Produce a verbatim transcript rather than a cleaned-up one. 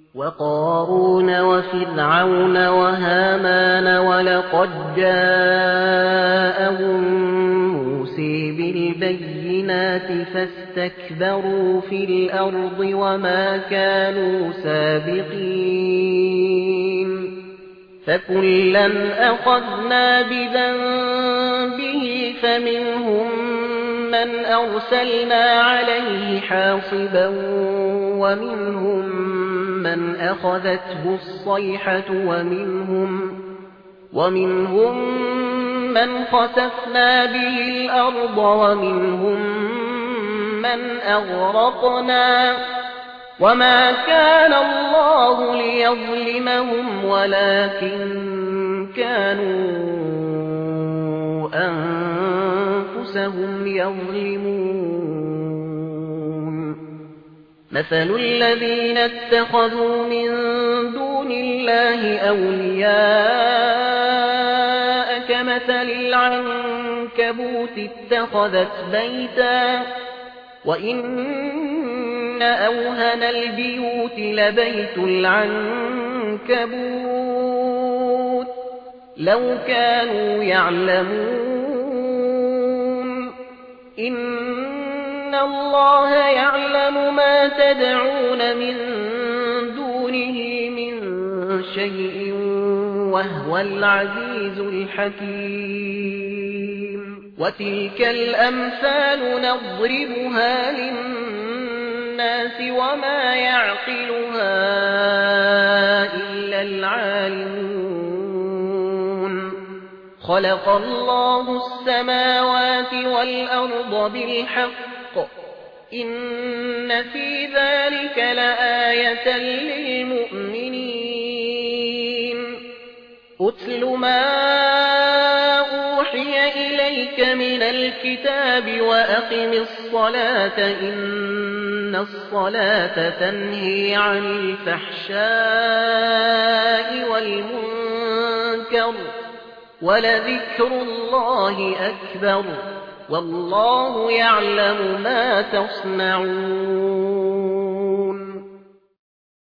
وقارون وفرعون وهامان ولقد جاءهم موسى بالبينات فاستكبروا في الأرض وما كانوا سابقين فكلا أخذنا بذنبه فمنهم من أرسلنا عليه حاصبا ومنهم من أخذته الصيحة ومنهم, ومنهم من خسفنا به الأرض ومنهم من أغرقنا وما كان الله ليظلمهم ولكن كانوا أنفسهم يظلمون مثل الذين اتخذوا من دون الله أولياء كمثل العنكبوت اتخذت بيتا وإن أوهن البيوت لبيت العنكبوت لو كانوا يعلمون إن الله يعلم ما تدعون من دونه من شيء وهو العزيز الحكيم وتلك الأمثال نضربها للناس وما يعقلها إلا العالمون خلق الله السماوات والأرض بالحق إن في ذلك لآية للمؤمنين أتل ما أوحي إليك من الكتاب وأقم الصلاة إن الصلاة تنهي عن الفحشاء والمنكر ولذكر الله أكبر والله يعلم ما تصنعون